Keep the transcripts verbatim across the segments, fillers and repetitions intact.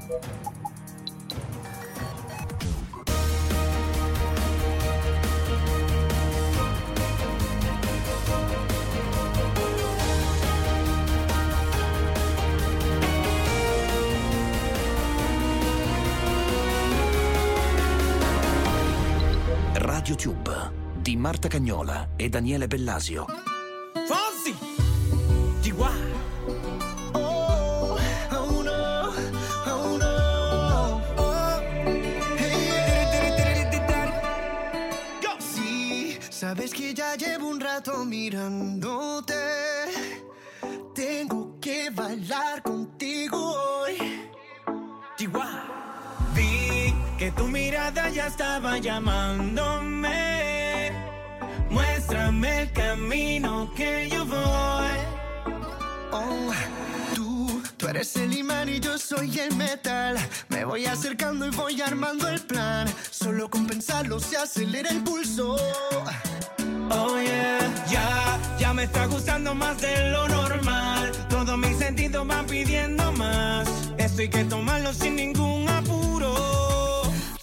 YouTube di Marta Cagnola e Daniele Bellasio. Fonzi! G Y! Oh, oh no, oh no. Oh, hey, go. Sí, sabes que ya llevo un rato mirándote. Tengo que bailar contigo hoy. G Y! Vi que tu mirada ya estaba llamándome. Muéstrame el camino que yo voy. Oh, tú, tú eres el imán y yo soy el metal. Me voy acercando y voy armando el plan. Solo con pensarlo se acelera el pulso. Oh yeah, ya, ya me está gustando más de lo normal. Todos mis sentidos van pidiendo más. Esto hay que tomarlo sin ningún apuro.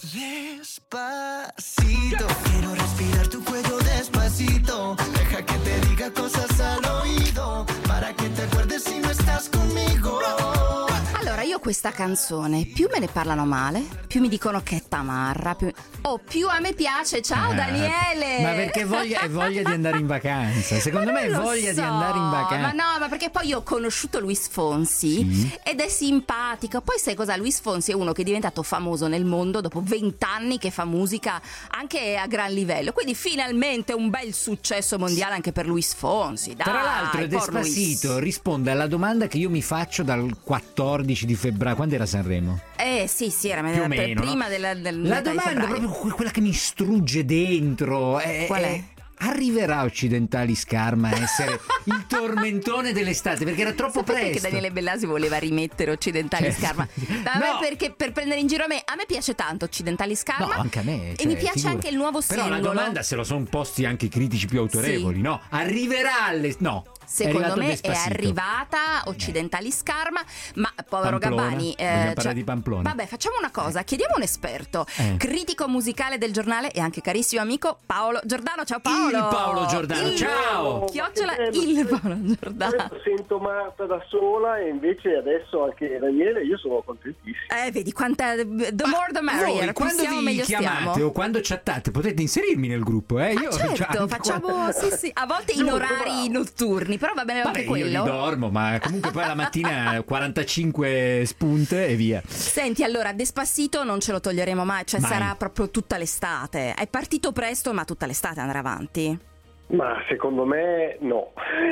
Despacito, quiero respirar tu cuello despacito. Deja que te diga cosas al oído, para que te acuerdes si no estás conmigo. Allora, io questa canzone, più me ne parlano male, più mi dicono che è tamarra, più... oh, più a me piace. Ciao, Ah, Daniele! Ma perché voglia, è voglia di andare in vacanza? Secondo me è Non lo voglia so, di andare in vacanza. Ma no, ma perché poi io ho conosciuto Luis Fonsi, Sì. ed è simpatico. Poi sai cosa? Luis Fonsi è uno che è diventato famoso nel mondo dopo vent'anni che fa musica anche a gran livello. Quindi finalmente un bel successo mondiale anche per Luis Fonsi. Dai, Tra l'altro por Luis. Despacito risponde alla domanda che io mi faccio dal quattordici di febbraio. Quando era Sanremo? Eh sì, sì, era Più per o meno, prima no? della, del La metà di domanda è febbraio. proprio que- quella che mi strugge dentro. È, Qual è? è- Arriverà Occidentali Scarma a essere il tormentone dell'estate? Perché era troppo Sapete presto. che Daniele Bellasi voleva rimettere Occidentali Eh, Scarma? Ma a me no. perché per prendere in giro a me, a me piace tanto Occidentali Scarma. No, anche a me. E cioè, mi piace figura. anche il nuovo Però singolo. la domanda se lo sono posti anche i critici più autorevoli, Sì. no? Arriverà alle... No. Secondo arrivato me è Despacito. arrivata Occidentali Scarma, ma povero Pamplona? Gabbani. Vogliamo parlare di Pamplona? Vabbè, facciamo una cosa: chiediamo un esperto, Eh. critico musicale del giornale e anche carissimo amico Paolo Giordano. Ciao Paolo! Il Paolo Giordano, Il- ciao! Chiocciola Ma che bello. il Paolo Giordano. Adesso sento Marta da sola e invece adesso anche Daniele, io sono contentissimo. Eh, vedi quanta. The more the merrier. Voi Più quando siamo, vi meglio chiamate stiamo. o quando chattate potete inserirmi nel gruppo, eh? Io Ah, certo, cioè, anche facciamo qua- sì, sì, a volte in Giusto, orari bravo. notturni, però va bene Vabbè, anche io quello. li dormo, ma comunque poi la mattina quarantacinque spunte e via. Senti, allora, Despacito non ce lo toglieremo mai, cioè Mai. sarà proprio tutta l'estate. È partito presto, ma tutta l'estate andrà avanti. Ma secondo me no.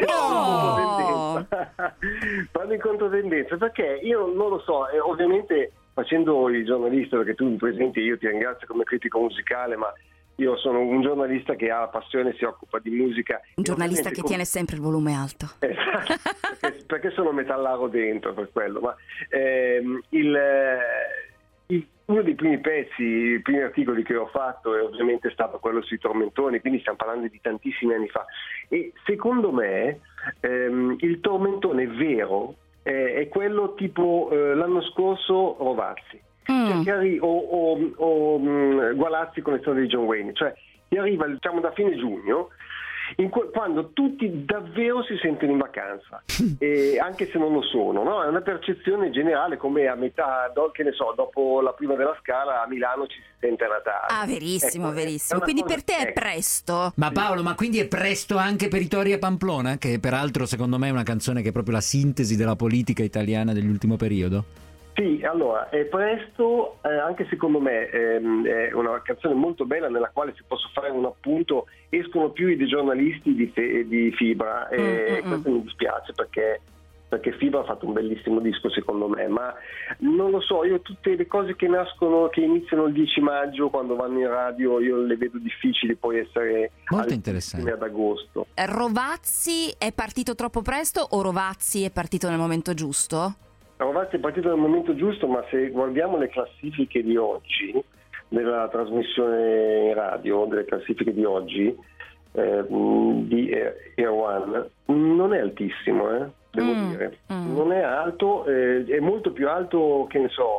Oh! Vado in controtendenza perché io non lo so, eh, ovviamente facendo il giornalista, perché tu mi presenti, io ti ringrazio come critico musicale, ma io sono un giornalista che ha la passione, si occupa di musica. Un E giornalista ovviamente che com- tiene sempre il volume alto. Esatto, perché, perché sono metallaro dentro per quello, ma ehm, il, eh, il- uno dei primi pezzi, i primi articoli che ho fatto è ovviamente stato quello sui tormentoni, quindi stiamo parlando di tantissimi anni fa, e secondo me ehm, il tormentone vero eh, è quello tipo eh, l'anno scorso Rovazzi. Mm. Cioè, che arri- o, o, o mh, Gualazzi con le storie di John Wayne, cioè ti arriva diciamo da fine giugno in que- quando tutti davvero si sentono in vacanza, e anche se non lo sono, no? È una percezione generale, come a metà, do- che ne so, dopo la prima della Scala a Milano ci si sente a Natale. Ah, verissimo, Ecco, è verissimo. una Quindi cosa- per te è ecco. presto. Ma Paolo, ma quindi è presto anche per Itoria Pamplona? Che peraltro secondo me è una canzone che è proprio la sintesi della politica italiana dell'ultimo periodo. Sì, allora, è presto, eh, anche secondo me ehm, è una canzone molto bella nella quale si posso fare un appunto, escono più i dei giornalisti di, fe- di Fibra, e Mm, mm, questo mi dispiace perché, perché Fibra ha fatto un bellissimo disco secondo me, ma non lo so, io tutte le cose che nascono, che iniziano il dieci maggio quando vanno in radio, io le vedo difficili poi essere Molto al- interessante. ad agosto. Rovazzi è partito troppo presto o Rovazzi è partito nel momento giusto? Rovazzi è partito nel momento giusto, ma se guardiamo le classifiche di oggi, della trasmissione in radio, delle classifiche di oggi, eh, di Air One, non è altissimo, eh, devo Mm, dire. mm. Non è alto, eh, è molto più alto, che ne so,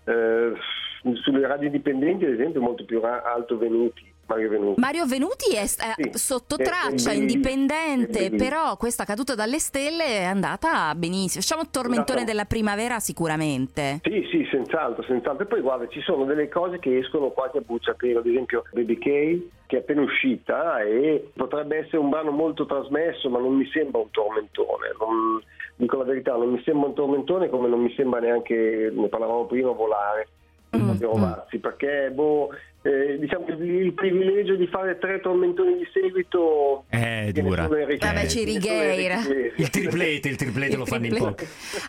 eh, sulle radio indipendenti, ad esempio, molto più alto Venuti. Mario Venuti. Mario Venuti è sì, sotto traccia, è indipendente, è però questa caduta dalle stelle è andata benissimo. Facciamo Tormentone andata... della primavera sicuramente. Sì, sì, senz'altro, senz'altro. E poi guarda, ci sono delle cose che escono quasi a bruciapelo, ad esempio Baby K, che è appena uscita e potrebbe essere un brano molto trasmesso, ma non mi sembra un tormentone. Non, dico la verità, non mi sembra un tormentone, come non mi sembra neanche, ne parlavamo prima, Volare. Mm, Rovazzi, mm. perché boh, eh, diciamo il, il privilegio di fare tre tormentoni di seguito è dura. Vabbè, ci righeira il triplete, il triplete il lo fanno in poco.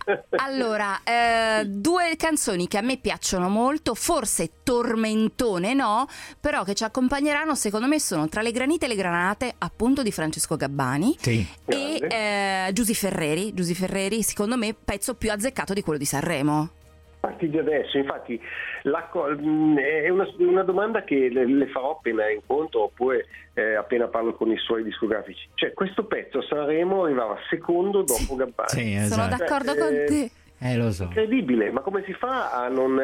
Allora, eh, due canzoni che a me piacciono molto, forse tormentone no, però che ci accompagneranno, secondo me sono Tra le granite e le granate, appunto, di Francesco Gabbani, sì. e eh, Giusy Ferreri. Giusy Ferreri, secondo me, pezzo più azzeccato di quello di Sanremo. Parti di adesso, infatti la, è una, una domanda che le, le farò appena incontro oppure eh, appena parlo con i suoi discografici. Cioè, questo pezzo a Sanremo arrivava secondo dopo sì, Gabbani. Sì, esatto. Sono d'accordo cioè, con eh, te. Eh, lo so. Incredibile, ma come si fa a non...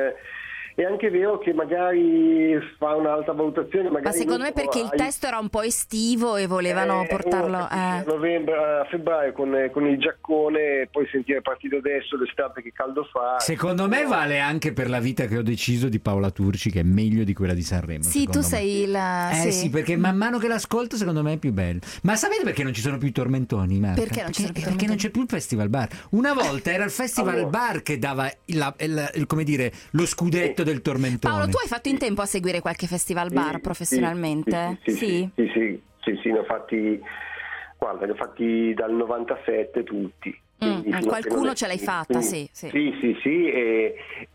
È anche vero che magari fa un'alta valutazione. Magari ma secondo me perché il testo era un po' estivo e volevano eh, portarlo eh. a novembre, a febbraio con, con il giaccone, poi sentire Partito adesso, l'estate che caldo fa. Secondo me vale anche per La vita che ho deciso di Paola Turci, che è meglio di quella di Sanremo. Sì, tu me. sei la... Eh sì. sì, perché man mano che l'ascolto secondo me è più bello. Ma sapete perché non ci sono più i tormentoni, Marca? Perché non ci sono più perché, perché non c'è più il Festival Bar. Una volta era il Festival allora. Bar che dava il, il, il, come dire, lo scudetto del tormentone. Paolo, tu hai fatto in tempo a seguire qualche festival bar sì, professionalmente? Sì, sì, sì, sì, sì, sì, sì, ne ho fatti, guarda, ne ho fatti dal novantasette tutti. Mm, qualcuno ce l'hai fatta, quindi, sì, sì. Sì, sì, sì, e,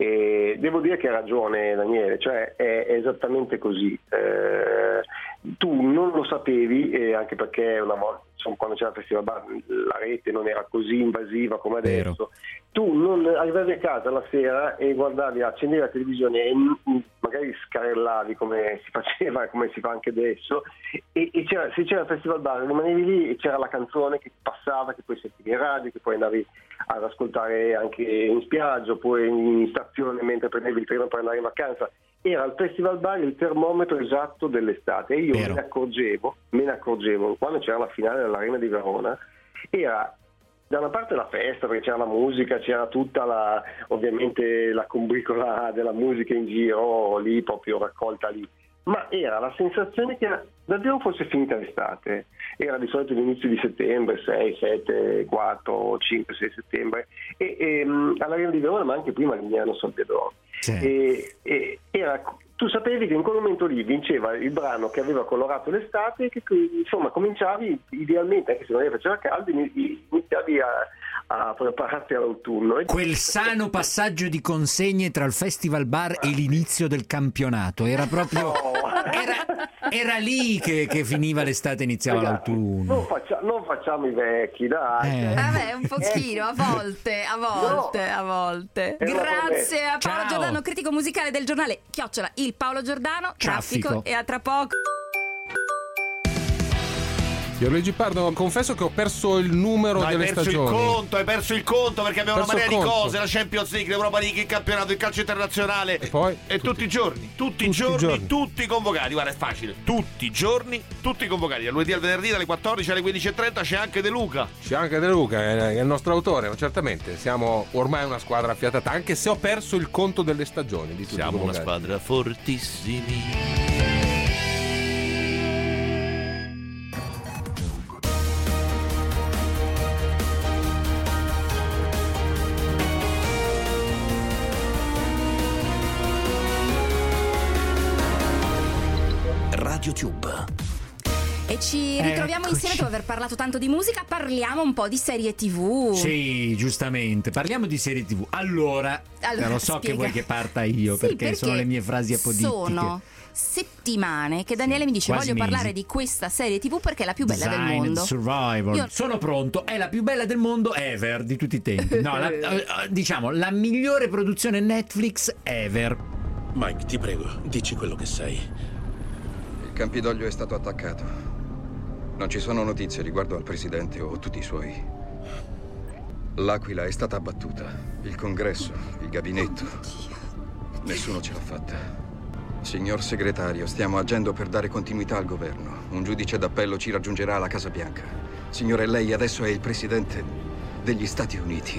e devo dire che ha ragione Daniele, cioè è, è esattamente così. Eh, tu non lo sapevi, eh, anche perché una volta, insomma, quando c'era il Festival Bar, la rete non era così invasiva come adesso. Vero. Tu non arrivavi a casa la sera e guardavi, accendevi la televisione e magari scarellavi come si faceva, come si fa anche adesso, e, e c'era, se c'era il Festival Bar rimanevi lì e c'era la canzone che passava, che poi sentivi in radio, che poi andavi ad ascoltare anche in spiaggia oppure in stazione mentre prendevi il treno per andare in vacanza. Era il Festival Bar il termometro esatto dell'estate e io Vero. me ne accorgevo, me ne accorgevo quando c'era la finale dell'Arena di Verona. Era da una parte la festa, perché c'era la musica, c'era tutta la, ovviamente la combricola della musica in giro lì, proprio raccolta lì, ma era la sensazione che era, davvero fosse finita l'estate. Era di solito l'inizio di settembre, sei, sette, quattro, cinque, sei settembre, e, e all'Arena di Verona, ma anche prima a Lignano Salvador. E, e era, tu sapevi che in quel momento lì vinceva il brano che aveva colorato l'estate e che insomma cominciavi idealmente, anche se non faceva caldo, iniziavi a, a prepararti all'autunno. Quel sano passaggio di consegne tra il Festival Bar e l'inizio del campionato era proprio no. era, era lì che, che finiva l'estate e iniziava Ragazzi, l'autunno. Non, faccia, non facciamo i vecchi, dai. Eh. Vabbè, un pochino, a volte, a volte, no. a volte. Grazie a Paolo Ciao. Giordano, critico musicale del giornale Chiocciola il Paolo Giordano, Traffico, Traffico. E a tra poco. Pierluigi Pardo, confesso che ho perso il numero no, delle stagioni. Hai perso il conto, hai perso il conto perché abbiamo perso una marea di cose, la Champions League, l'Europa League, il campionato, il calcio internazionale. E poi? E tutti, tutti i giorni, tutti, tutti i giorni, giorni, tutti convocati. Guarda, è facile, tutti i giorni, tutti convocati. Dal lunedì al venerdì, dalle quattordici alle quindici e trenta c'è anche De Luca. C'è anche De Luca, è il nostro autore, ma certamente siamo ormai una squadra affiatata, anche se ho perso il conto delle stagioni. Di tutti siamo convocati. Una squadra fortissimi. YouTube. E ci ritroviamo Eccoci. insieme dopo aver parlato tanto di musica. Parliamo un po' di serie tivù. Sì, giustamente, parliamo di serie tivù. Allora, allora lo so spiega. Che vuoi che parta io, sì, perché, perché sono le mie frasi apodittiche. Sono settimane che Daniele mi dice Quasi voglio mesi. parlare di questa serie tivù perché è la più bella Design del mondo. Survival. Io... Sono pronto, è la più bella del mondo ever di tutti i tempi. No, la, diciamo la migliore produzione Netflix ever. Mike, ti prego, dici quello che sai. Il Campidoglio è stato attaccato. Non ci sono notizie riguardo al presidente o tutti i suoi. L'Aquila è stata abbattuta. Il congresso, il gabinetto. Nessuno ce l'ha fatta. Signor segretario, stiamo agendo per dare continuità al governo. Un giudice d'appello ci raggiungerà alla Casa Bianca. Signore, lei adesso è il presidente degli Stati Uniti.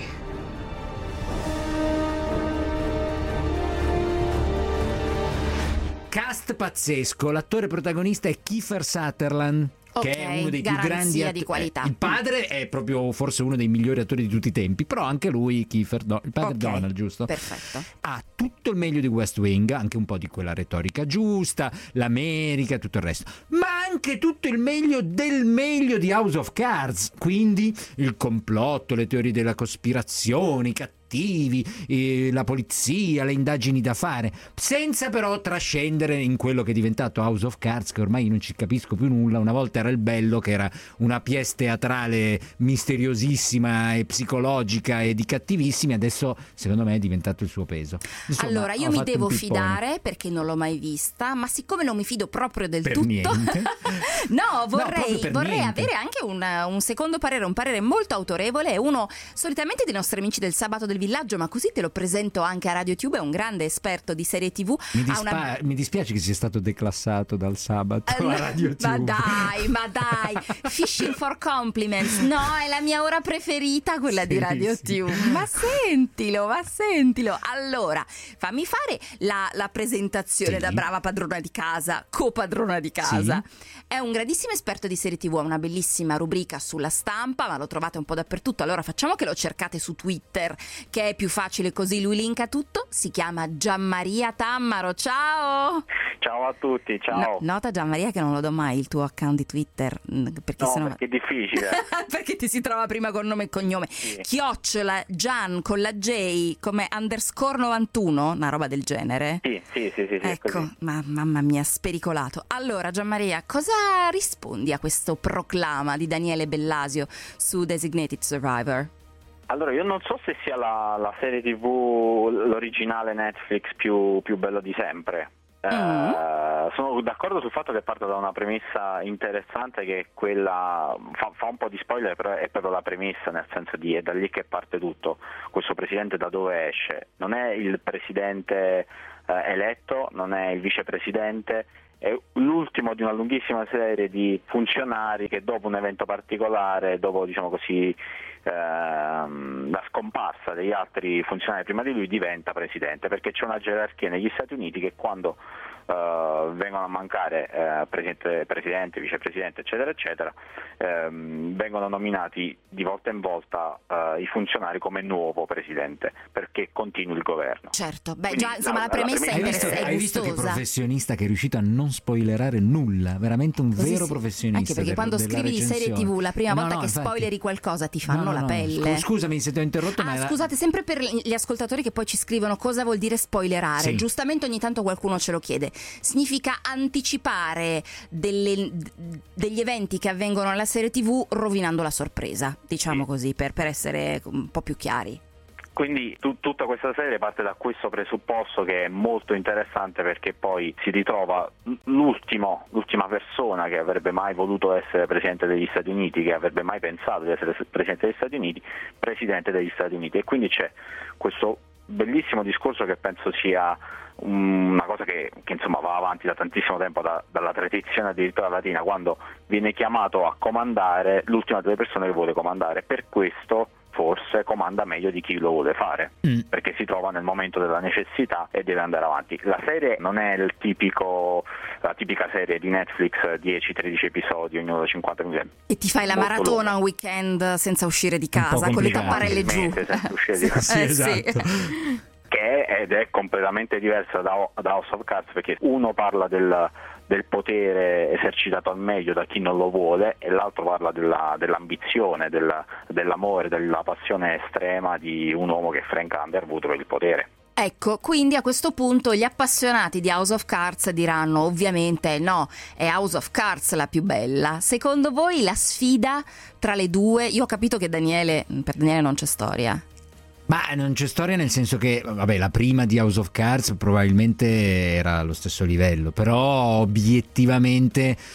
Cast pazzesco, l'attore protagonista è Kiefer Sutherland. Che Ok, è uno dei più garanzia grandi att- di qualità. eh, il padre è proprio forse uno dei migliori attori di tutti i tempi, però anche lui, Kiefer, Do- il padre Ok, Donald, giusto? Perfetto. Ha tutto il meglio di West Wing, anche un po' di quella retorica giusta, l'America, tutto il resto, ma anche tutto il meglio del meglio di House of Cards, quindi il complotto, le teorie della cospirazione, i cattivi, eh, la polizia, le indagini da fare, senza però trascendere in quello che è diventato House of Cards, che ormai non ci capisco più nulla. Una volta era il bello, che era una pièce teatrale misteriosissima e psicologica e di cattivissimi, adesso secondo me è diventato il suo peso. Insomma, Allora, io ho mi fatto devo un pippone. fidare perché non l'ho mai vista, ma siccome non mi fido proprio del Per tutto, niente. no, vorrei, proprio per vorrei niente. avere anche un, un secondo parere, un parere molto autorevole, e uno solitamente dei nostri amici del Sabato del Villaggio, ma così te lo presento anche a RadioTube, è un grande esperto di serie tivù. Mi, ha dispa- una... mi dispiace che sia stato declassato dal sabato Eh, no, a RadioTube. ma dai, ma dai, Fishing for Compliments, no, è la mia ora preferita, quella Sì, di RadioTube. sì. Ma sentilo, ma sentilo. Allora, fammi fare la, la presentazione Sì. da brava padrona di casa, copadrona di casa. È un grandissimo esperto di serie tivù, ha una bellissima rubrica sulla Stampa, ma lo trovate un po' dappertutto. Allora facciamo che lo cercate su Twitter, che è più facile così, lui linka tutto. Si chiama Gianmaria Tammaro. Ciao! Ciao a tutti, ciao. No, nota Gianmaria che non lo do mai il tuo account di Twitter, mh, perché No, sennò... perché è difficile. perché ti si trova prima con nome e cognome. Sì. Chiocciola Gian con la J come underscore novantuno, una roba del genere. Sì, sì, sì, sì, sì, Ecco, così. ma, mamma mia, spericolato. Allora, Gianmaria, cosa rispondi a questo proclama di Daniele Bellasio su Designated Survivor? Allora, io non so se sia la, la serie tivù, l'originale Netflix più, più bello di sempre. Eh, Mm. sono d'accordo sul fatto che parta da una premessa interessante, che è quella, fa, fa un po' di spoiler, però è proprio la premessa, nel senso di è da lì che parte tutto. Questo presidente da dove esce? Non è il presidente eh, eletto, non è il vicepresidente, è l'ultimo di una lunghissima serie di funzionari che dopo un evento particolare, dopo diciamo così ehm, la scomparsa degli altri funzionari prima di lui, diventa presidente, perché c'è una gerarchia negli Stati Uniti che quando Uh, vengono a mancare uh, presidente, presidente, vicepresidente, eccetera, eccetera, um, vengono nominati di volta in volta uh, i funzionari come nuovo presidente, perché continui il governo. Certo, beh, Quindi già insomma la, la- la premessa, Hai è, visto, interess- è hai visto che gustosa. professionista che è riuscito a non spoilerare nulla, veramente un Così vero sì. professionista. Anche perché del- quando della scrivi di serie recensione. tivù la prima No, volta no, che infatti. spoileri qualcosa ti fanno No, no, la no, pelle. scu- Scusami se ti ho interrotto, ma Ah, era- scusate, sempre per gli ascoltatori che poi ci scrivono cosa vuol dire spoilerare. Sì. Giustamente ogni tanto qualcuno ce lo chiede. Significa anticipare delle- degli eventi che avvengono nella serie tivù rovinando la sorpresa, diciamo così, per, per essere un po' più chiari. Quindi tu- tutta questa serie parte da questo presupposto, che è molto interessante, perché poi si ritrova l'ultimo, l'ultima persona che avrebbe mai voluto essere presidente degli Stati Uniti, che avrebbe mai pensato di essere presidente degli Stati Uniti, presidente degli Stati Uniti. E quindi c'è questo bellissimo discorso che penso sia una cosa che, che insomma va avanti da tantissimo tempo, da, dalla tradizione addirittura latina, quando viene chiamato a comandare l'ultima delle persone che vuole comandare. Per questo forse comanda meglio di chi lo vuole fare, Mm. perché si trova nel momento della necessità e deve andare avanti. La serie non è il tipico, la tipica serie di Netflix, dieci tredici episodi, ognuno da cinquanta minuti. E ti fai la Molto maratona lunga. un weekend senza uscire di Un po' casa, con le complicato. tapparelle giù. Mese senza uscire di casa. Sì, Eh, esatto. Che è, ed è completamente diversa da, da House of Cards, perché uno parla del, del potere esercitato al meglio da chi non lo vuole, e l'altro parla della, dell'ambizione, della, dell'amore, della passione estrema di un uomo che è Frank Underwood per il potere. Ecco, quindi a questo punto gli appassionati di House of Cards diranno ovviamente no, è House of Cards la più bella. Secondo voi la sfida tra le due? Io ho capito che Daniele, per Daniele non c'è storia. Ma non c'è storia, nel senso che, vabbè, la prima di House of Cards probabilmente era allo stesso livello, però obiettivamente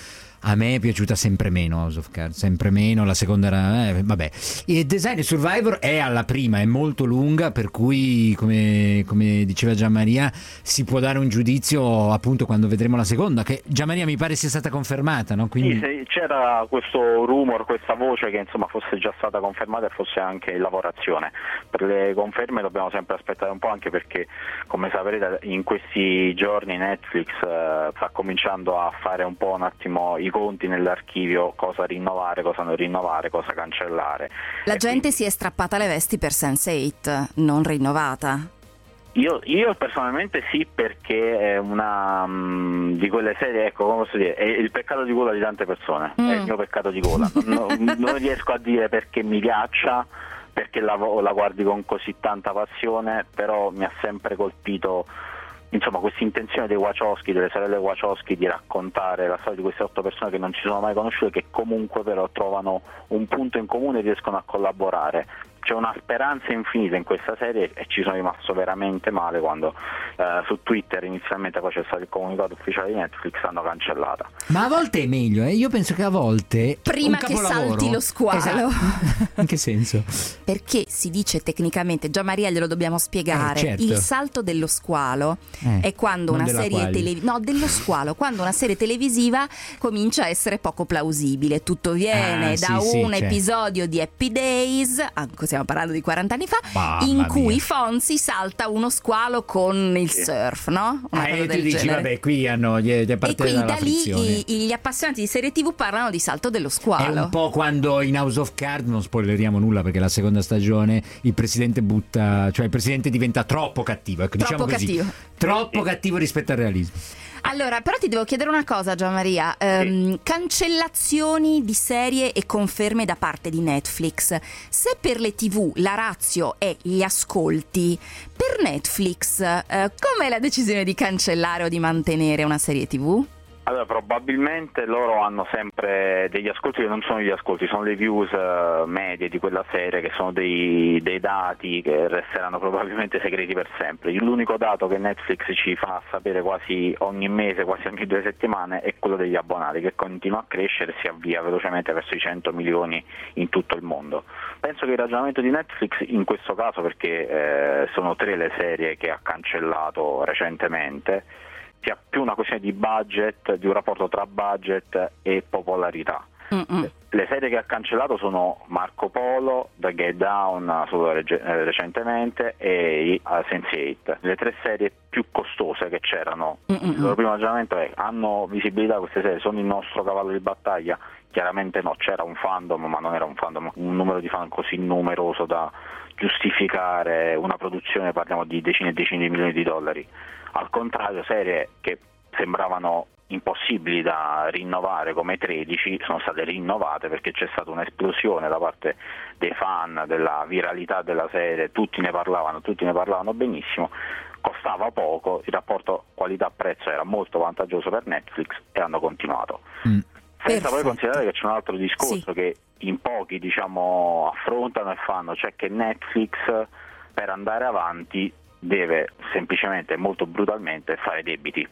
A me è piaciuta sempre meno House of Cards, sempre meno, la seconda era eh, vabbè. Il Design Survivor è alla prima, è molto lunga, per cui come, come diceva Gianmaria si può dare un giudizio appunto quando vedremo la seconda, che Gianmaria mi pare sia stata confermata, no? Quindi... Sì, c'era questo rumor, questa voce che insomma fosse già stata confermata e fosse anche in lavorazione. Per le conferme dobbiamo sempre aspettare un po', anche perché come saprete in questi giorni Netflix eh, sta cominciando a fare un po' un attimo i conti nell'archivio, cosa rinnovare, cosa non rinnovare, cosa cancellare. La e gente quindi... si è strappata le vesti per sense eight, non rinnovata. Io, io personalmente sì, perché è una um, di quelle serie, ecco, come posso dire, è il peccato di gola di tante persone, mm. è il mio peccato di gola. Non, non riesco a dire perché mi piaccia, perché la, la guardi con così tanta passione, però mi ha sempre colpito, insomma, questa intenzione dei Wachowski, delle sorelle Wachowski, di raccontare la storia di queste otto persone che non si sono mai conosciute, che comunque però trovano un punto in comune e riescono a collaborare. C'è una speranza infinita in questa serie e ci sono rimasto veramente male quando eh, su Twitter inizialmente poi c'è stato il comunicato ufficiale di Netflix, l'hanno cancellata. Ma a volte è meglio, eh? Io penso che a volte prima che salti lo squalo. Esatto. In che senso? Perché si dice tecnicamente, Gianmaria glielo dobbiamo spiegare, eh, certo. il salto dello squalo eh, è quando una serie televisiva, no, dello squalo, quando una serie televisiva comincia a essere poco plausibile, tutto viene ah, da sì, un sì, episodio di Happy Days, anche stiamo parlando di quaranta anni fa, Mamma in cui mia. Fonzi salta uno squalo con il surf, no? Una ah, cosa e del tu dici, genere. vabbè, qui hanno gli, gli E quindi da lì i, gli appassionati di serie tivù parlano di salto dello squalo. È un po' quando in House of Cards, non spoileriamo nulla perché la seconda stagione il presidente butta, cioè il presidente diventa troppo cattivo, ecco, troppo diciamo così, cattivo. troppo cattivo rispetto al realismo. Allora, però ti devo chiedere una cosa, Gianmaria. Ehm, cancellazioni di serie e conferme da parte di Netflix. Se per le tivù la ratio è gli ascolti, per Netflix eh, com'è la decisione di cancellare o di mantenere una serie tivù? Allora, probabilmente loro hanno sempre degli ascolti che non sono gli ascolti, sono le views uh, medie di quella serie, che sono dei, dei dati che resteranno probabilmente segreti per sempre. L'unico dato che Netflix ci fa sapere quasi ogni mese, quasi ogni due settimane, è quello degli abbonati, che continua a crescere e si avvia velocemente verso i cento milioni in tutto il mondo. Penso che il ragionamento di Netflix in questo caso, perché eh, sono tre le serie che ha cancellato recentemente, sia più una questione di budget, di un rapporto tra budget e popolarità. Mm-mm. Le serie che ha cancellato sono Marco Polo, The Get Down solo reg- recentemente e uh, sense eight, le tre serie più costose che c'erano. Mm-mm. Il loro primo ragionamento è: hanno visibilità queste serie, sono il nostro cavallo di battaglia? Chiaramente no, c'era un fandom, ma non era un fandom, un numero di fan così numeroso da giustificare una produzione, parliamo di decine e decine di milioni di dollari. Al contrario, serie che sembravano impossibili da rinnovare come tredici sono state rinnovate, perché c'è stata un'esplosione da parte dei fan della viralità della serie, tutti ne parlavano, tutti ne parlavano benissimo, costava poco, il rapporto qualità-prezzo era molto vantaggioso per Netflix e hanno continuato. Mm. Senza poi considerare che c'è un altro discorso sì. che in pochi diciamo affrontano e fanno, cioè che Netflix per andare avanti deve semplicemente, molto brutalmente, fare debiti.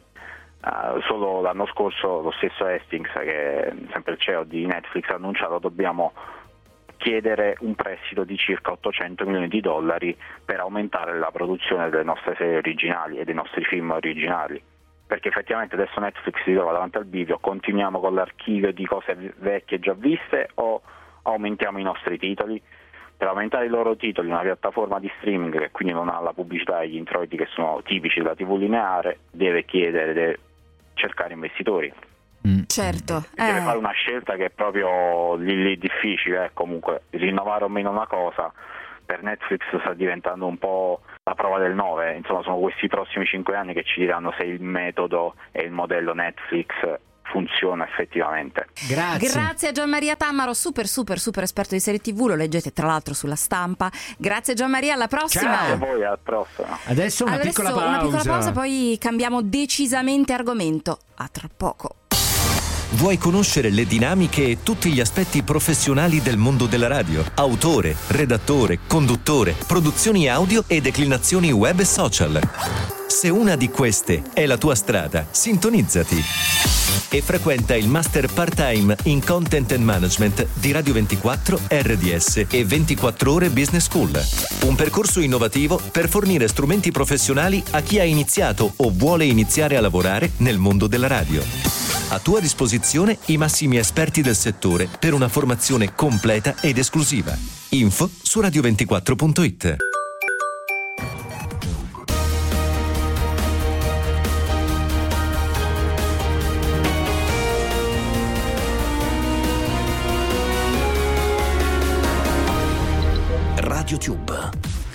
Uh, solo l'anno scorso lo stesso Hastings, che è sempre il C E O di Netflix, ha annunciato: dobbiamo chiedere un prestito di circa ottocento milioni di dollari per aumentare la produzione delle nostre serie originali e dei nostri film originali, perché effettivamente adesso Netflix si trova davanti al bivio: continuiamo con l'archivio di cose vecchie già viste o aumentiamo i nostri titoli? Per aumentare i loro titoli, una piattaforma di streaming che quindi non ha la pubblicità e gli introiti che sono tipici della tivù lineare deve chiedere, deve cercare investitori. Mm. Certo. Deve eh. fare una scelta che è proprio lì, lì difficile. Eh. Comunque rinnovare o meno una cosa per Netflix sta diventando un po' la prova del nove. Insomma, sono questi prossimi cinque anni che ci diranno se il metodo e il modello Netflix funziona effettivamente. Grazie. Grazie a Gianmaria Tammaro, super super super esperto di serie tivù, lo leggete tra l'altro sulla Stampa. Grazie Gianmaria, alla prossima. Grazie a voi, alla prossima. Adesso una Adesso piccola pausa. Una piccola pausa, poi cambiamo decisamente argomento. A tra poco. Vuoi conoscere le dinamiche e tutti gli aspetti professionali del mondo della radio? Autore, redattore, conduttore, produzioni audio e declinazioni web e social. Se una di queste è la tua strada, sintonizzati e frequenta il Master Part-Time in Content and Management di Radio ventiquattro, R D S e ventiquattro Ore Business School. Un percorso innovativo per fornire strumenti professionali a chi ha iniziato o vuole iniziare a lavorare nel mondo della radio. A tua disposizione i massimi esperti del settore per una formazione completa ed esclusiva. Info su radio ventiquattro punto it. RadioTube.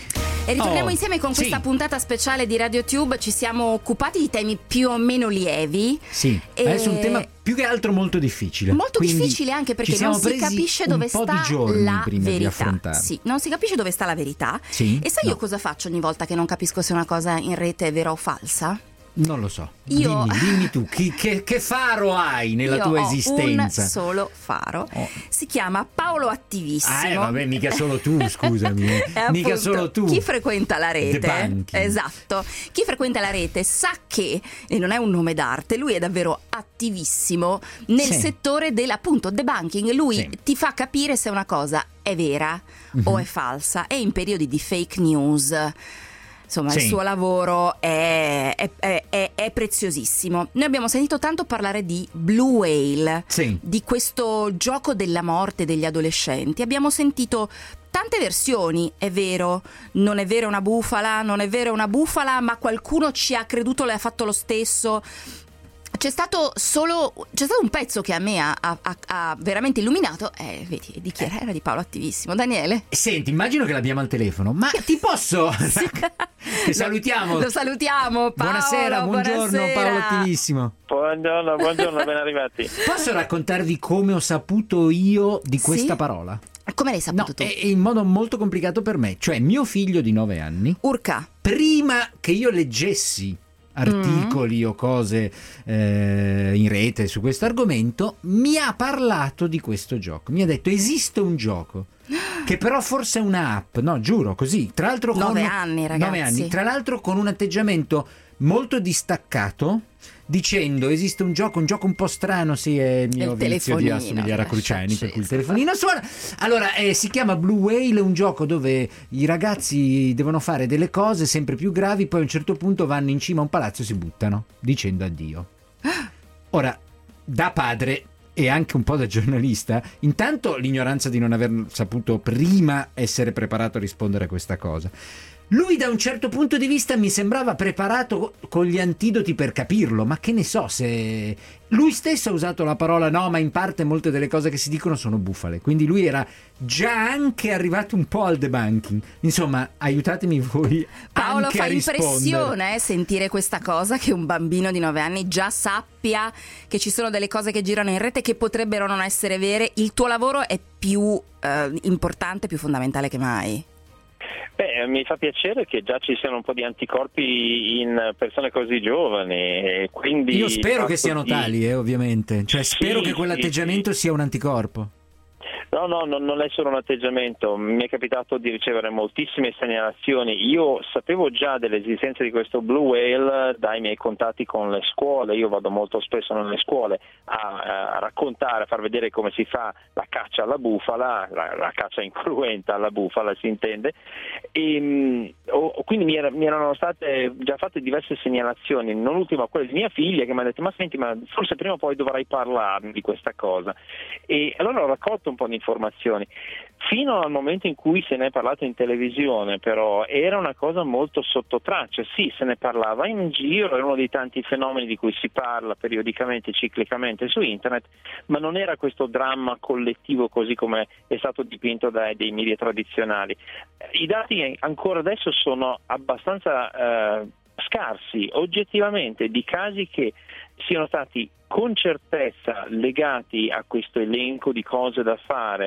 E ritorniamo Oh, insieme con questa sì. puntata speciale di RadioTube. Ci siamo occupati di temi più o meno lievi. Sì, E- adesso è un tema più che altro molto difficile. Molto Quindi difficile anche ci perché siamo non si presi capisce dove un po' sta di giorni la prima di verità. affrontarlo. Sì, non si capisce dove sta la verità. Sì? E sai No. io cosa faccio ogni volta che non capisco se una cosa in rete è vera o falsa? Non lo so. Io- Dimmi, dimmi tu, chi- che, che faro hai nella Io tua ho esistenza? un solo faro. Oh. Si chiama Paolo Attivissimo. Ah, eh, vabbè, mica solo tu, scusami. eh. E mica appunto, solo tu. Chi frequenta la rete, Debunking. esatto, chi frequenta la rete sa che, e non è un nome d'arte, lui è davvero attivissimo nel Sì. settore dell'appunto debunking. Lui Sì. ti fa capire se una cosa è vera Mhm. o è falsa. E in periodi di fake news, insomma, Sì. il suo lavoro è, è- è- è- è preziosissimo. Noi abbiamo sentito tanto parlare di Blue Whale, Sì. di questo gioco della morte degli adolescenti. Abbiamo sentito tante versioni, è vero, non è vero, è una bufala, non è vero, è una bufala, ma qualcuno ci ha creduto, le ha fatto lo stesso. C'è stato solo c'è stato un pezzo che a me ha, ha- ha- ha veramente illuminato, eh, vedi, di chi era? Era di Paolo Attivissimo. Daniele? Senti, immagino che l'abbiamo al telefono, ma ti posso... che salutiamo. Lo salutiamo, Paolo. Buonasera, buongiorno buonasera. Paolo Attivissimo. Buongiorno, buongiorno, ben arrivati. Posso raccontarvi come ho saputo io di questa Sì? parola? Come l'hai saputo No, tu? è è in modo molto complicato per me. Cioè, mio figlio di nove anni, Urca. prima che io leggessi articoli o cose eh, in rete su questo argomento, mi ha parlato di questo gioco. Mi ha detto: esiste un gioco che però forse è una app. No, giuro, così. Tra l'altro con Nove anni, ragazzi. nove anni. Tra l'altro con un atteggiamento molto distaccato, dicendo: esiste un gioco, un gioco un po' strano, sì, è il mio Il vizio di telefonino, assomigliare a Cruciani, per cui il scesa. telefonino suona. Allora, eh, si chiama Blue Whale, è un gioco dove i ragazzi devono fare delle cose sempre più gravi, poi a un certo punto vanno in cima a un palazzo e si buttano, dicendo addio. Ora, da padre e anche un po' da giornalista, intanto l'ignoranza di non aver saputo prima essere preparato a rispondere a questa cosa. Lui da un certo punto di vista mi sembrava preparato con gli antidoti per capirlo, ma che ne so se... Lui stesso ha usato la parola no, ma in parte molte delle cose che si dicono sono bufale, quindi lui era già anche arrivato un po' al debunking. Insomma, aiutatemi voi Paolo, anche fa a rispondere. impressione eh, sentire questa cosa, che un bambino di nove anni già sappia che ci sono delle cose che girano in rete che potrebbero non essere vere. Il tuo lavoro è più eh, importante, più fondamentale che mai. Beh, mi fa piacere che già ci siano un po' di anticorpi in persone così giovani. E quindi Io spero il che fatto siano di- tali, eh, ovviamente. Cioè, spero Sì, che quell'atteggiamento sì, sia un anticorpo. No, no, no, non è solo un atteggiamento. Mi è capitato di ricevere moltissime segnalazioni. Io sapevo già dell'esistenza di questo Blue Whale dai miei contatti con le scuole. Io vado molto spesso nelle scuole a, a raccontare, a far vedere come si fa la caccia alla bufala, la, la caccia incruenta alla bufala, si intende. E, mh, o- quindi mi, era- mi erano state già fatte diverse segnalazioni, non ultima quella di mia figlia, che mi ha detto: ma senti, ma forse prima o poi dovrai parlarmi di questa cosa. E allora ho raccolto un po' di informazioni. Fino al momento in cui se ne è parlato in televisione, però, era una cosa molto sotto traccia. Sì, se ne parlava in giro, era uno dei tanti fenomeni di cui si parla periodicamente, ciclicamente su internet, ma non era questo dramma collettivo così come è stato dipinto dai dei media tradizionali. I dati ancora adesso sono abbastanza eh, scarsi, oggettivamente, di casi che siano stati con certezza legati a questo elenco di cose da fare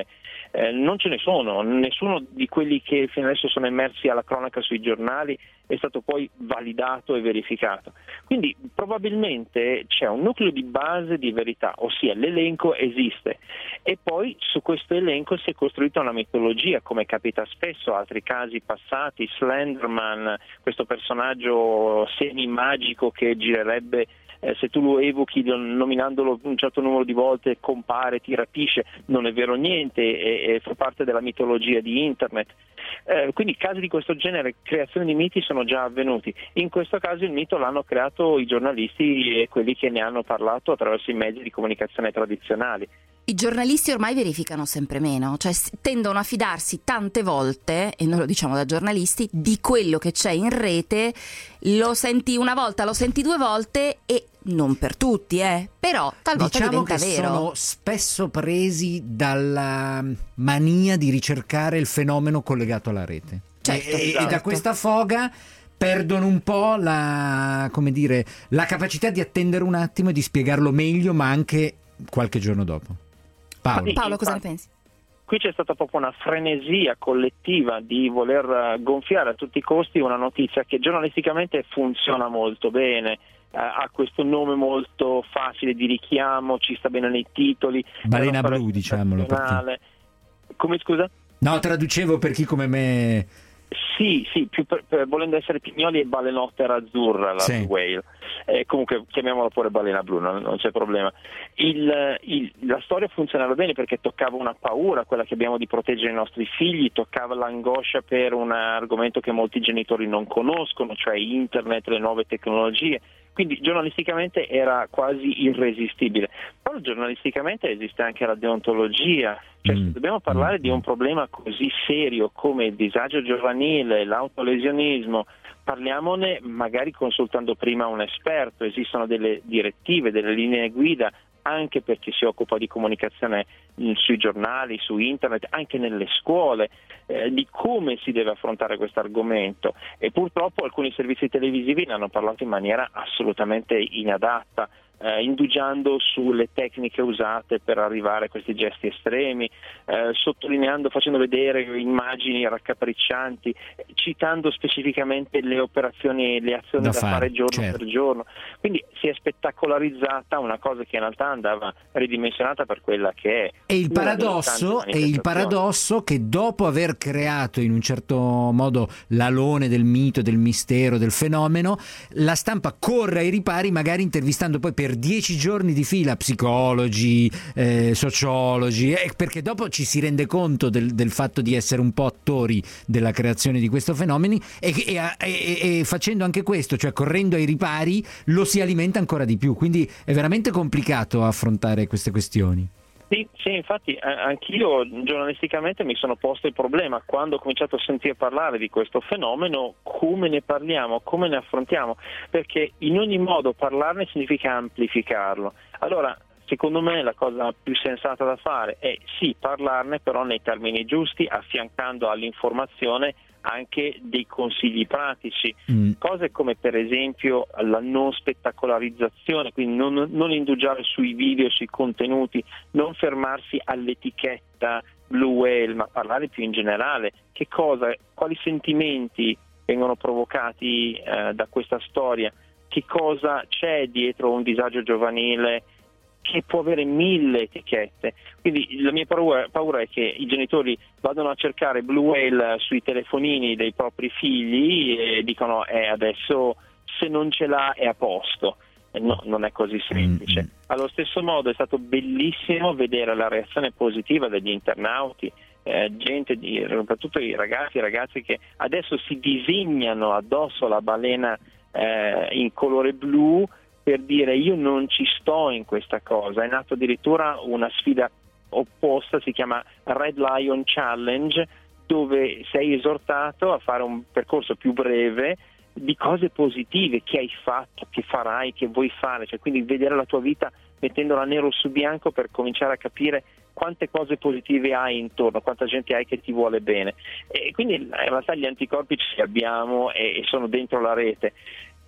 Eh, non ce ne sono, nessuno di quelli che fino adesso sono emersi alla cronaca sui giornali è stato poi validato e verificato. Quindi probabilmente c'è un nucleo di base di verità, ossia l'elenco esiste e poi su questo elenco si è costruita una mitologia, come capita spesso, altri casi passati, Slenderman, questo personaggio semi-magico che girerebbe, Eh, se tu lo evochi nominandolo un certo numero di volte compare, ti rapisce, non è vero niente, e, e fa parte della mitologia di internet. Eh, quindi casi di questo genere, creazioni di miti sono già avvenuti. In questo caso il mito l'hanno creato i giornalisti e quelli che ne hanno parlato attraverso i mezzi di comunicazione tradizionali. I giornalisti ormai verificano sempre meno, cioè tendono a fidarsi tante volte, e noi lo diciamo da giornalisti, di quello che c'è in rete. Lo senti una volta, lo senti due volte, e non per tutti, eh, però talvolta diciamo diventa che vero. Sono spesso presi dalla mania di ricercare il fenomeno collegato alla rete. Certo, e, esatto. e da questa foga perdono un po' la, come dire, la capacità di attendere un attimo e di spiegarlo meglio, ma anche qualche giorno dopo. Paolo, Paolo, cosa ne pensi? Qui c'è stata proprio una frenesia collettiva di voler gonfiare a tutti i costi una notizia che giornalisticamente funziona molto bene, eh, ha questo nome molto facile di richiamo, ci sta bene nei titoli. Balena blu, diciamolo. Perché... Come, scusa? No, traducevo per chi come me... Sì, sì, più per, per, volendo essere pignoli, è balenottera azzurra la sì. whale. Eh, comunque chiamiamola pure balena blu, non, non c'è problema. Il, il, la storia funzionava bene perché toccava una paura, quella che abbiamo di proteggere i nostri figli, toccava l'angoscia per un argomento che molti genitori non conoscono, cioè internet, le nuove tecnologie. Quindi giornalisticamente era quasi irresistibile. Però giornalisticamente esiste anche la deontologia, cioè se dobbiamo parlare di un problema così serio come il disagio giovanile, l'autolesionismo, parliamone magari consultando prima un esperto. Esistono delle direttive, delle linee guida anche per chi si occupa di comunicazione sui giornali, su internet, anche nelle scuole, eh, di come si deve affrontare questo argomento, e purtroppo alcuni servizi televisivi ne hanno parlato in maniera assolutamente inadatta, eh, indugiando sulle tecniche usate per arrivare a questi gesti estremi, eh, sottolineando, facendo vedere immagini raccapriccianti, citando specificamente le operazioni, le azioni da, da fare, fare giorno certo. per giorno. Quindi si è spettacolarizzata una cosa che in realtà andava ridimensionata per quella che è. E il paradosso è il paradosso che dopo aver creato in un certo modo l'alone del mito, del mistero, del fenomeno, la stampa corre ai ripari, magari intervistando poi per dieci giorni di fila psicologi, eh, sociologi, eh, perché dopo ci si rende conto del, del fatto di essere un po' attori della creazione di questo fenomeno, e, e, e, e facendo anche questo, cioè correndo ai ripari, lo si alimenta ancora di più. Quindi è veramente complicato affrontare queste questioni. Sì, sì, infatti eh, anch'io giornalisticamente mi sono posto il problema, quando ho cominciato a sentire parlare di questo fenomeno, come ne parliamo, come ne affrontiamo, perché in ogni modo parlarne significa amplificarlo. Allora, secondo me la cosa più sensata da fare è sì parlarne, però nei termini giusti, affiancando all'informazione anche dei consigli pratici, mm. cose come per esempio la non spettacolarizzazione, quindi non, non indugiare sui video, sui contenuti, non fermarsi all'etichetta Blue Whale, ma parlare più in generale, che cosa, quali sentimenti vengono provocati eh, da questa storia, che cosa c'è dietro un disagio giovanile che può avere mille etichette. Quindi la mia paura, paura è che i genitori vadano a cercare Blue Whale sui telefonini dei propri figli e dicono eh, adesso se non ce l'ha è a posto. No, non è così semplice. Mm-hmm. Allo stesso modo è stato bellissimo vedere la reazione positiva degli internauti, eh, gente, di, soprattutto i ragazzi e ragazze che adesso si disegnano addosso la balena eh, in colore blu, per dire io non ci sto in questa cosa. È nato addirittura una sfida opposta, si chiama Red Lion Challenge, dove sei esortato a fare un percorso più breve di cose positive che hai fatto, che farai, che vuoi fare, cioè quindi vedere la tua vita mettendola nero su bianco per cominciare a capire quante cose positive hai intorno, quanta gente hai che ti vuole bene. E quindi in realtà gli anticorpi ce li abbiamo e sono dentro la rete.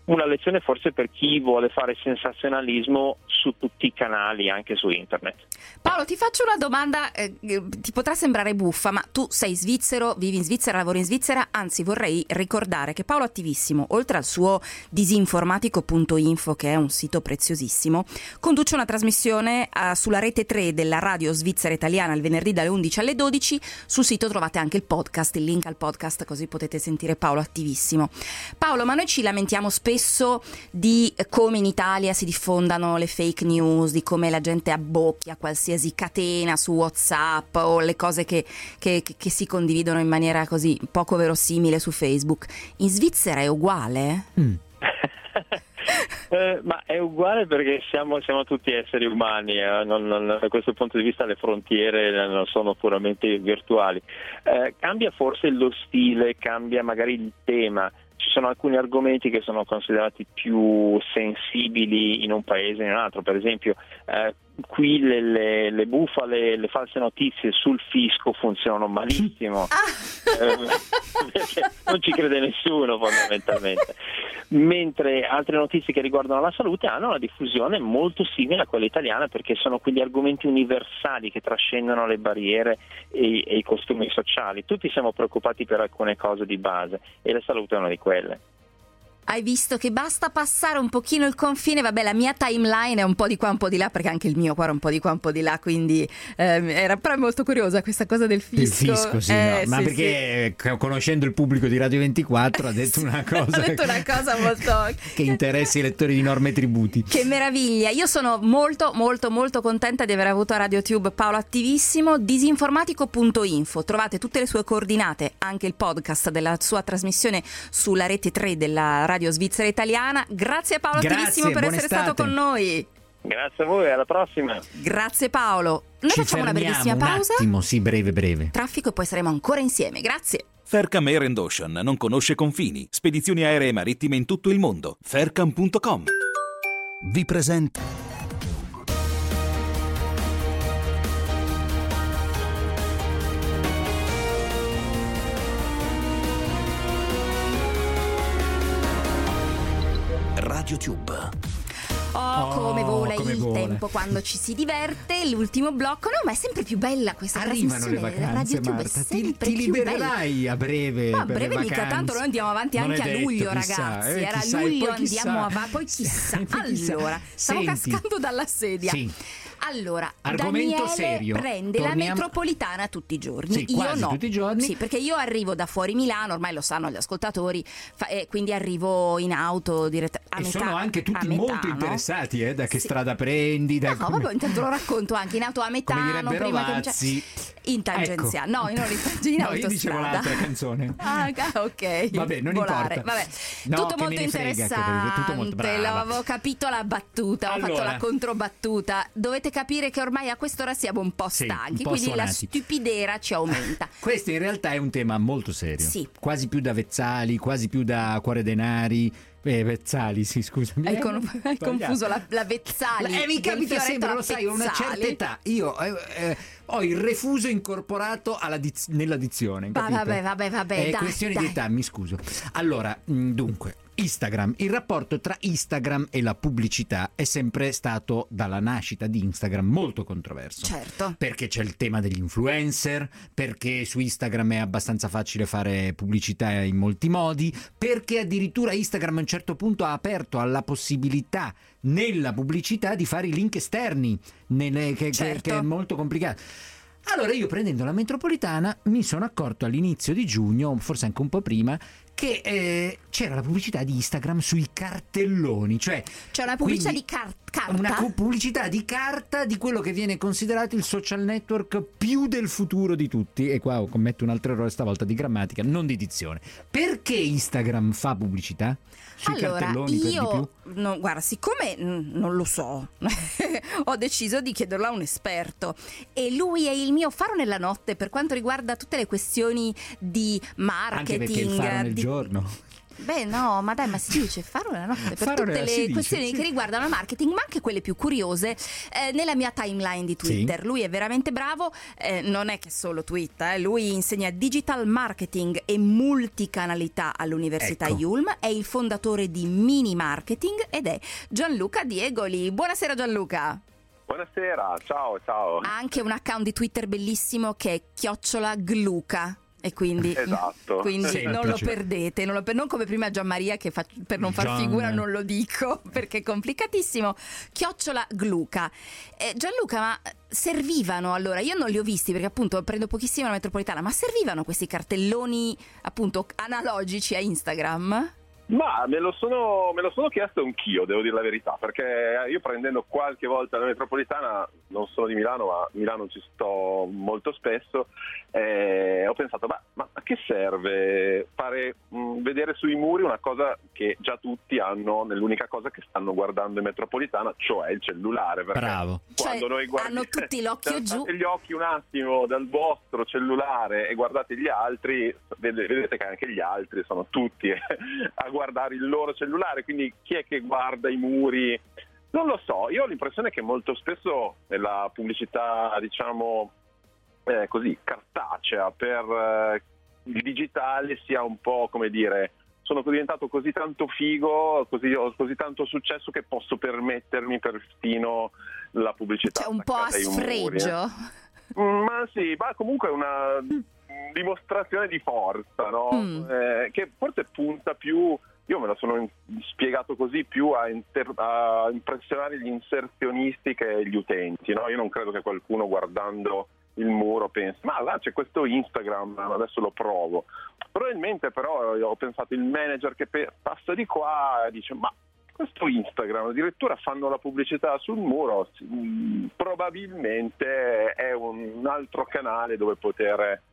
una lezione forse per chi vuole fare sensazionalismo su tutti i canali, anche su internet. Paolo, ti faccio una domanda, eh, ti potrà sembrare buffa, ma tu sei svizzero, vivi in Svizzera, lavori in Svizzera, anzi vorrei ricordare che Paolo Attivissimo, oltre al suo disinformatico punto info, che è un sito preziosissimo, conduce una trasmissione eh, sulla rete tre della radio svizzera italiana il venerdì dalle undici alle dodici. Sul sito trovate anche il podcast, il link al podcast, così potete sentire Paolo Attivissimo. Paolo, ma noi ci lamentiamo spesso di come in Italia si diffondano le fake news, di come la gente abbocchia qualsiasi catena su WhatsApp o le cose che, che, che si condividono in maniera così poco verosimile su Facebook. In Svizzera è uguale? Mm. Eh, ma è uguale perché siamo, siamo tutti esseri umani, eh? non, non, da questo punto di vista le frontiere non sono puramente virtuali. Eh, cambia forse lo stile, cambia magari il tema. Ci sono alcuni argomenti che sono considerati più sensibili in un paese e in un altro, per esempio eh, qui le, le, le bufale, le false notizie sul fisco funzionano malissimo, eh, perché non ci crede nessuno fondamentalmente, mentre altre notizie che riguardano la salute hanno una diffusione molto simile a quella italiana, perché sono quegli argomenti universali che trascendono le barriere e, e i costumi sociali. Tutti siamo preoccupati per alcune cose di base e la salute è una di quelle. Hai visto che basta passare un pochino il confine, vabbè la mia timeline è un po' di qua un po' di là, perché anche il mio cuore è un po' di qua un po' di là, quindi ehm, era però molto curiosa questa cosa del fisco. Del fisco, sì, eh, no. Ma sì, perché sì. Conoscendo il pubblico di Radio ventiquattro ha detto una cosa, ha detto una cosa molto che interessa i lettori di Norme e Tributi. Che meraviglia, io sono molto molto molto contenta di aver avuto a RadioTube Paolo Attivissimo. Disinformatico punto info, trovate tutte le sue coordinate, anche il podcast della sua trasmissione sulla rete tre della Radio Svizzera Italiana. Grazie a Paolo Grazie, Attivissimo per essere estate. stato con noi. Grazie a voi, alla prossima. Grazie Paolo. Noi Ci facciamo una brevissima un pausa. Un attimo, sì, breve breve. Traffico e poi saremo ancora insieme. Grazie. Faircam Air and Ocean non conosce confini. Spedizioni aeree e marittime in tutto il mondo. Faircam punto com vi presenta RadioTube. Oh, come vola come il vola. tempo quando ci si diverte. L'ultimo blocco, no, ma è sempre più bella questa Arrivano le trasmissione. vacanze, RadioTube Marta, è ti, sempre ti più bella. libererai a breve. Ma a per breve le mica vacanze. tanto, noi andiamo avanti Non anche è a detto, luglio, chissà, ragazzi. eh, Era chissà, e luglio, poi chissà. andiamo avanti, poi chissà. E poi chissà. Allora, stavo Senti. cascando dalla sedia. Sì. Allora, Argomento Daniele serio. prende Torniamo- la metropolitana tutti i giorni. Sì, io quasi no. tutti i giorni. Sì, perché io arrivo da fuori Milano, ormai lo sanno gli ascoltatori, fa- eh, quindi arrivo in auto diretta- a E metà. sono anche tutti a metà, molto no? interessati, eh, da che Sì. strada prendi, da No, come... vabbè, intanto lo racconto anche in auto a metà, come non direbbe prima che Rovazzi. in tangenziale. Ecco. No, io non in, in No, io dicevo autostrada. l'altra canzone. Ah, ok. Vabbè, non Volare. importa. Vabbè. No, tutto che me molto ne frega, che interessante. tutto molto brava. Avevo capito la battuta, ho fatto Allora. la controbattuta. Dovete capire che ormai a quest'ora siamo un po' Sì, stanchi, un po' quindi la suonati. stupidera ci aumenta. Questo in realtà è un tema molto serio. Sì. Quasi più da Vezzali, quasi più da Cuore Denari. Eh, Vezzali, sì, scusami. Hai, Eh, con- hai sbagliato. confuso la, la Vezzali. Eh, mi del capita fioretto sempre, a lo sai, a una Pezzali. certa età io eh, eh, ho il refuso incorporato alla diz- nella dizione. Va- capito? vabbè, vabbè, vabbè, È dai, questione dai. di età, mi scuso. Allora, mh, dunque, Instagram, il rapporto tra Instagram e la pubblicità è sempre stato dalla nascita di Instagram molto controverso. Certo. Perché c'è il tema degli influencer, perché su Instagram è abbastanza facile fare pubblicità in molti modi, perché addirittura Instagram a un certo punto ha aperto alla possibilità nella pubblicità di fare i link esterni, nelle- che, che- Certo. che è molto complicato. Allora io prendendo la metropolitana mi sono accorto all'inizio di giugno, forse anche un po' prima, che eh, c'era la pubblicità di Instagram sui cartelloni, cioè C'è una pubblicità quindi di car- carta. una cu- pubblicità di carta di quello che viene considerato il social network più del futuro di tutti. E qua commetto un altro errore stavolta di grammatica, non di dizione. Perché Instagram fa pubblicità sui Allora, cartelloni per di più? io, no, guarda, siccome mm, non lo so, ho deciso di chiederlo a un esperto e lui è il mio faro nella notte per quanto riguarda tutte le questioni di Anche perché il marketing. faro nel di- giorno. Beh no, ma dai, ma si dice faro nella notte per Farola, tutte si le dice, questioni sì. che riguardano il marketing, ma anche quelle più curiose. Eh, nella mia timeline di Twitter, Sì. lui è veramente bravo, eh, non è che solo twitta, eh, lui insegna digital marketing e multicanalità all'Università Ecco. Yulm, è il fondatore di Mini Marketing ed è Gianluca Diegoli. Buonasera Gianluca. Buonasera, ciao, ciao. Ha anche un account di Twitter bellissimo che è chiocciola Gluca. E quindi, Esatto. quindi Semplice. non lo perdete, non, lo per- non come prima Gianmaria che fa- per non far Gian- figura non lo dico perché è complicatissimo. Chiocciola Gluca. Eh, Gianluca, ma servivano allora? Io non li ho visti perché appunto prendo pochissimo la metropolitana, ma servivano questi cartelloni appunto analogici a Instagram? Ma me lo, sono, me lo sono chiesto anch'io, devo dire la verità, perché io prendendo qualche volta la metropolitana, non sono di Milano, ma a Milano ci sto molto spesso, eh, ho pensato, ma, ma a che serve fare mh, vedere sui muri una cosa che già tutti hanno nell'unica cosa che stanno guardando in metropolitana, cioè il cellulare. Perché Bravo. Quando Cioè, noi guardi- hanno tutti l'occhio giù. Alzate gli occhi un attimo dal vostro cellulare e guardate gli altri, vede- vedete che anche gli altri sono tutti a guardare il loro cellulare, quindi chi è che guarda i muri? Non lo so, io ho l'impressione che molto spesso nella pubblicità, diciamo eh, così, cartacea per eh, il digitale sia un po', come dire, sono diventato così tanto figo, così, ho così tanto successo che posso permettermi perfino la pubblicità. C'è un po' a attaccata ai muri, sfregio. eh. Mm, Ma sì, ma comunque è una dimostrazione di forza, no? Mm. Eh, che forse punta più, io me lo sono in- spiegato così, più a, inter- a impressionare gli inserzionisti che gli utenti, no? Io non credo che qualcuno guardando il muro pensi, ma là c'è questo Instagram, adesso lo provo. Probabilmente però ho pensato, il manager che pe- passa di qua e dice, ma questo Instagram, addirittura fanno la pubblicità sul muro, mh, probabilmente è un altro canale dove poter,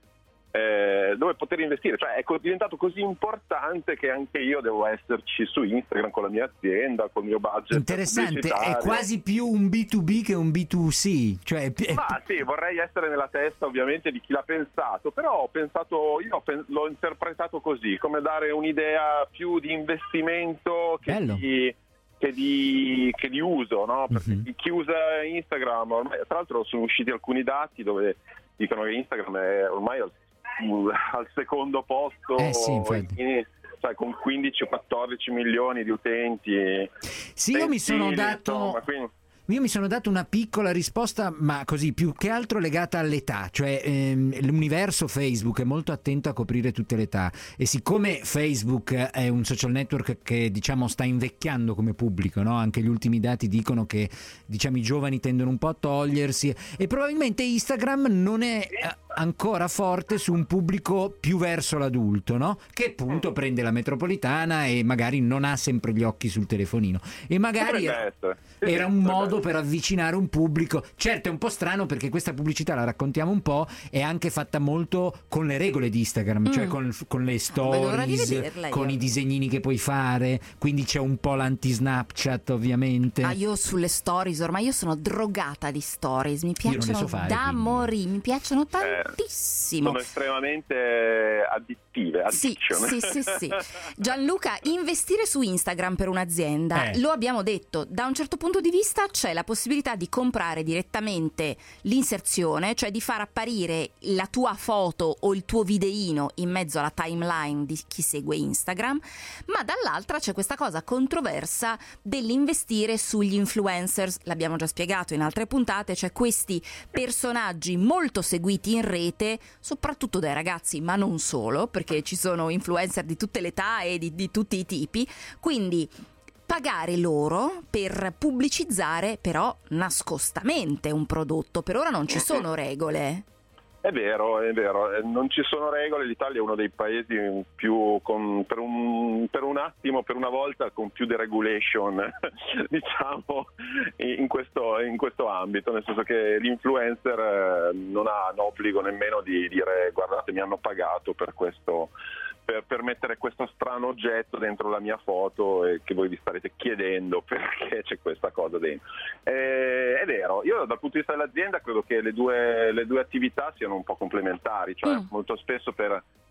eh, dove poter investire, cioè è co- diventato così importante che anche io devo esserci su Instagram con la mia azienda, con il mio budget Interessante, è pubblicitario. quasi più un B due B che un B due C, cioè è- Ma sì, vorrei essere nella testa ovviamente di chi l'ha pensato, però ho pensato, io ho pen- l'ho interpretato così, come dare un'idea più di investimento che Bello. di, che di, che di uso, no? Perché Mhm. chi- chi usa Instagram, ormai, tra l'altro sono usciti alcuni dati dove dicono che Instagram è ormai al, al secondo posto, Eh sì, infatti. in- cioè, con quindici o quattordici milioni di utenti. Sì, io mi sono mensili, dato- insomma, quindi- Io mi sono dato una piccola risposta, ma così più che altro legata all'età, cioè ehm, l'universo Facebook è molto attento a coprire tutte le età e siccome Facebook è un social network che diciamo sta invecchiando come pubblico, no? Anche gli ultimi dati dicono che diciamo i giovani tendono un po' a togliersi e probabilmente Instagram non è eh, ancora forte su un pubblico più verso l'adulto, no? Che appunto prende la metropolitana e magari non ha sempre gli occhi sul telefonino e magari Potrebbe essere. Sì, era sì, un potrebbe modo essere. per avvicinare un pubblico. Certo è un po' strano perché questa pubblicità, la raccontiamo un po', è anche fatta molto con le regole di Instagram, Mm. cioè con, con le vedo l'ora di stories, vederla con io. i disegnini che puoi fare, quindi c'è un po' l'anti-Snapchat ovviamente. Ah, io sulle stories, ormai io sono drogata di stories, mi non le piacciono so fare, da quindi. morire, mi piacciono Eh, tantissimo. sono estremamente addittive. Sì, addiction. sì, sì, sì. Gianluca, investire su Instagram per un'azienda, Eh. lo abbiamo detto, da un certo punto di vista c'è la possibilità di comprare direttamente l'inserzione, cioè di far apparire la tua foto o il tuo videino in mezzo alla timeline di chi segue Instagram, ma dall'altra c'è questa cosa controversa dell'investire sugli influencers, l'abbiamo già spiegato in altre puntate, cioè questi personaggi molto seguiti in rete, soprattutto dai ragazzi, ma non solo, perché ci sono influencer di tutte le età e di, di tutti i tipi, quindi pagare loro per pubblicizzare però nascostamente un prodotto. Per ora non ci sono regole. È vero, è vero, eh, non ci sono regole, l'Italia è uno dei paesi più, con, per, un, per un attimo, per una volta, con più deregulation, diciamo, in questo, in questo ambito, nel senso che l'influencer eh, non ha l'obbligo nemmeno di dire guardate mi hanno pagato per questo, per, per mettere questo strano oggetto dentro la mia foto e che voi vi starete chiedendo perché c'è questa cosa dentro. Eh, è vero, io dal punto di vista dell'azienda credo che le due, le due attività siano un po' complementari, cioè Mm. molto spesso per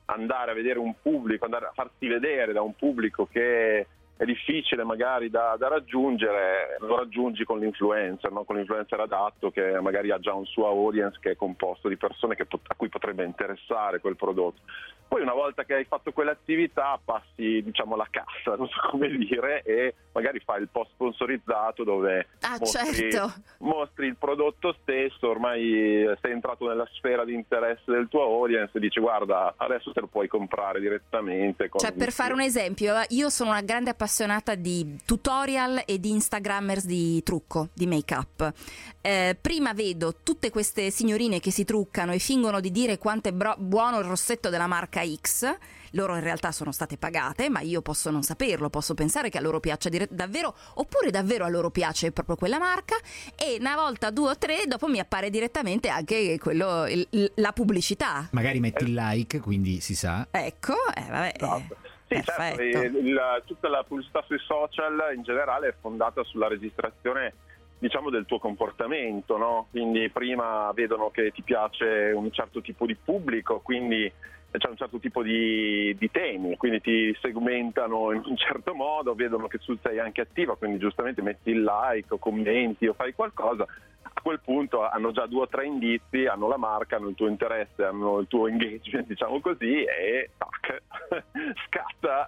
andare a vedere un pubblico, andare a farsi vedere da un pubblico che è difficile magari da, da raggiungere, lo raggiungi con l'influencer, no? Con l'influencer adatto che magari ha già un suo audience che è composto di persone che, a cui potrebbe interessare quel prodotto. Poi una volta che hai fatto quell'attività passi, diciamo, la cassa, non so come dire, e magari fai il post sponsorizzato dove ah, mostri, certo. mostri il prodotto stesso, ormai sei entrato nella sfera di interesse del tuo audience e dici guarda, adesso te lo puoi comprare direttamente. Con cioè, per fare un esempio, io sono una grande appassionata di tutorial e di instagrammers di trucco, di make-up. Eh, prima vedo tutte queste signorine che si truccano e fingono di dire quanto è bro- buono il rossetto della marca X. Loro in realtà sono state pagate, ma io posso non saperlo, posso pensare che a loro piaccia dire- davvero, oppure davvero a loro piace proprio quella marca, e una volta, due o tre, dopo mi appare direttamente anche quello, il, la pubblicità. Magari metti il like, quindi si sa. Ecco, eh, vabbè. Sì, certo, il, tutta la pubblicità sui social in generale è fondata sulla registrazione, diciamo, del tuo comportamento, no? Quindi prima vedono che ti piace un certo tipo di pubblico, quindi c'è un certo tipo di, di temi, quindi ti segmentano in un certo modo, vedono che tu sei anche attiva, quindi giustamente metti il like o commenti o fai qualcosa. A quel punto hanno già due o tre indizi, hanno la marca, hanno il tuo interesse, hanno il tuo engagement, diciamo così, e tac, scatta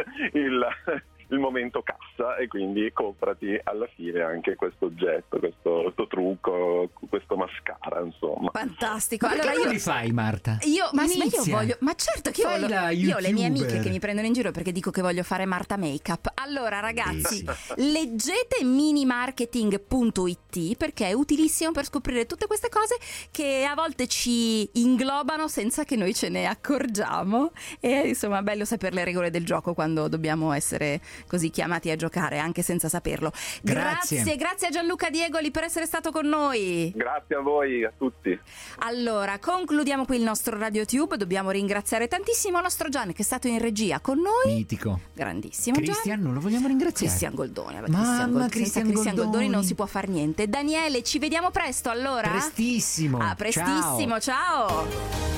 il, il momento cassa, e quindi comprati alla fine anche questo oggetto, questo, questo trucco, questo mascara, insomma. Fantastico. Ma allora io io li fai, Marta? Io, ma, ma io Inizia. voglio, ma certo che io, Fai voglio, la io ho le mie YouTuber. amiche che mi prendono in giro perché dico che voglio fare Marta Makeup. Allora ragazzi, leggete minimarketing punto it perché è utilissimo per scoprire tutte queste cose che a volte ci inglobano senza che noi ce ne accorgiamo, e insomma è bello sapere le regole del gioco quando dobbiamo essere così chiamati a giocare anche senza saperlo. Grazie. Grazie, grazie a Gianluca Diegoli per essere stato con noi. Grazie a voi, a tutti. Allora, concludiamo qui il nostro RadioTube. Dobbiamo ringraziare tantissimo il nostro Gian che è stato in regia con noi. Mitico. Grandissimo Cristian, non lo vogliamo ringraziare. Cristian Goldoni. Mamma, Cristian Gold- Cristian senza Cristian Goldoni. Goldoni non si può fare niente. Daniele, ci vediamo presto allora? Prestissimo. Ah, prestissimo, ciao. ciao.